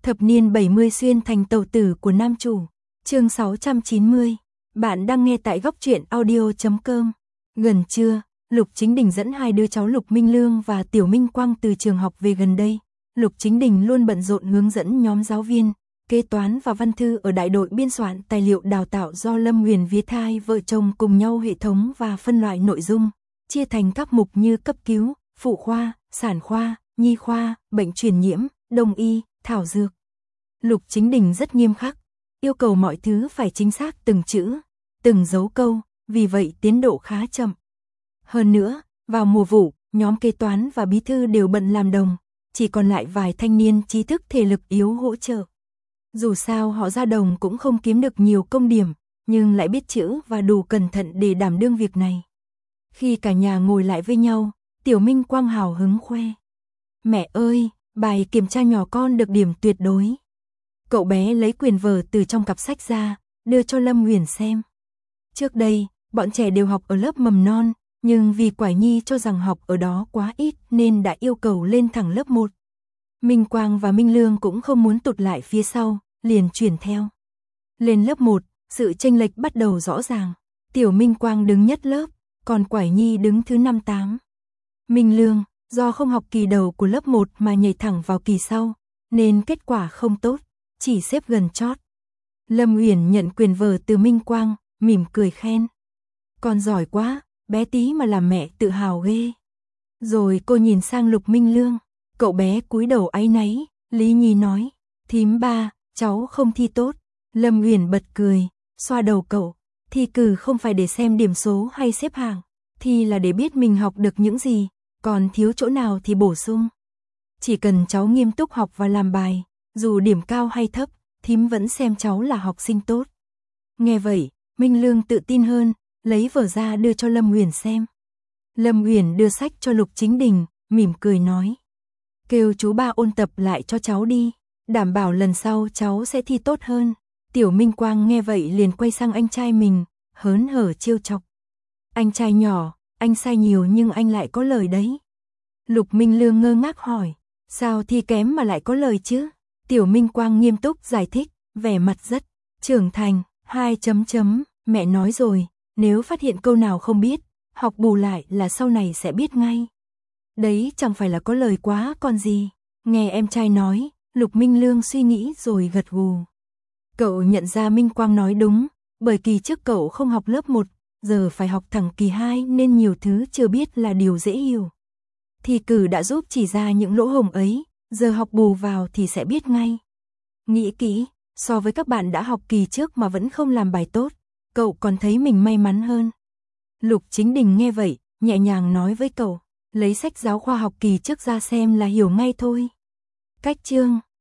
Thập niên 70 xuyên thành tàu tử của nam chủ. Chương 690. Bạn đang nghe tại góc truyện audio.com. Gần trưa, Lục Chính Đình dẫn hai đứa cháu Lục Minh Lương và Tiểu Minh Quang từ trường học về gần đây. Lục Chính Đình luôn bận rộn hướng dẫn nhóm giáo viên, kế toán và văn thư ở đại đội biên soạn tài liệu đào tạo do Lâm Huyền viết hai vợ chồng cùng nhau hệ thống và phân loại nội dung, chia thành các mục như cấp cứu, phụ khoa, sản khoa, nhi khoa, bệnh truyền nhiễm, đông y, thảo dược. Lục Chính Đình rất nghiêm khắc, yêu cầu mọi thứ phải chính xác từng chữ, từng dấu câu, vì vậy tiến độ khá chậm. Hơn nữa, vào mùa vụ, nhóm kế toán và bí thư đều bận làm đồng, chỉ còn lại vài thanh niên trí thức thể lực yếu hỗ trợ. Dù sao họ ra đồng cũng không kiếm được nhiều công điểm, nhưng lại biết chữ và đủ cẩn thận để đảm đương việc này. Khi cả nhà ngồi lại với nhau, Tiểu Minh Quang hào hứng khoe. Mẹ ơi, bài kiểm tra nhỏ con được điểm tuyệt đối. Cậu bé lấy quyển vở từ trong cặp sách ra, đưa cho Lâm Huyền xem. Trước đây, bọn trẻ đều học ở lớp mầm non, nhưng vì Quải Nhi cho rằng học ở đó quá ít nên đã yêu cầu lên thẳng lớp 1. Minh Quang và Minh Lương cũng không muốn tụt lại phía sau, liền chuyển theo. Lên lớp 1, sự chênh lệch bắt đầu rõ ràng. Tiểu Minh Quang đứng nhất lớp, còn Quải Nhi đứng thứ 5-8. Minh Lương, do không học kỳ đầu của lớp 1 mà nhảy thẳng vào kỳ sau, nên kết quả không tốt, chỉ xếp gần chót. Lâm Huyền nhận quyền vở từ Minh Quang, mỉm cười khen. Con giỏi quá, bé tí mà làm mẹ tự hào ghê. Rồi cô nhìn sang Lục Minh Lương, cậu bé cúi đầu áy náy, Lý Nhi nói, thím ba, cháu không thi tốt. Lâm Huyền bật cười, xoa đầu cậu, thi cử không phải để xem điểm số hay xếp hạng, thi là để biết mình học được những gì, còn thiếu chỗ nào thì bổ sung. Chỉ cần cháu nghiêm túc học và làm bài, dù điểm cao hay thấp, thím vẫn xem cháu là học sinh tốt. Nghe vậy, Minh Lương tự tin hơn, lấy vở ra đưa cho Lâm Huyền xem. Lâm Huyền đưa sách cho Lục Chính Đình, mỉm cười nói. Kêu chú ba ôn tập lại cho cháu đi, đảm bảo lần sau cháu sẽ thi tốt hơn. Tiểu Minh Quang nghe vậy liền quay sang anh trai mình, hớn hở trêu chọc. Anh trai nhỏ, anh sai nhiều nhưng anh lại có lời đấy. Lục Minh Lương ngơ ngác hỏi, sao thi kém mà lại có lời chứ? Tiểu Minh Quang nghiêm túc giải thích, vẻ mặt rất trưởng thành, 2 chấm chấm, mẹ nói rồi, nếu phát hiện câu nào không biết, học bù lại là sau này sẽ biết ngay. Đấy chẳng phải là có lời quá còn gì. Nghe em trai nói, Lục Minh Lương suy nghĩ rồi gật gù. Cậu nhận ra Minh Quang nói đúng, bởi kỳ trước cậu không học lớp 1, giờ phải học thẳng kỳ 2 nên nhiều thứ chưa biết là điều dễ hiểu. Thi cử đã giúp chỉ ra những lỗ hổng ấy, giờ học bù vào thì sẽ biết ngay. Nghĩ kỹ, so với các bạn đã học kỳ trước mà vẫn không làm bài tốt, cậu còn thấy mình may mắn hơn. Lục Chính Đình nghe vậy, nhẹ nhàng nói với cậu, lấy sách giáo khoa học kỳ trước ra xem là hiểu ngay thôi. Cách chương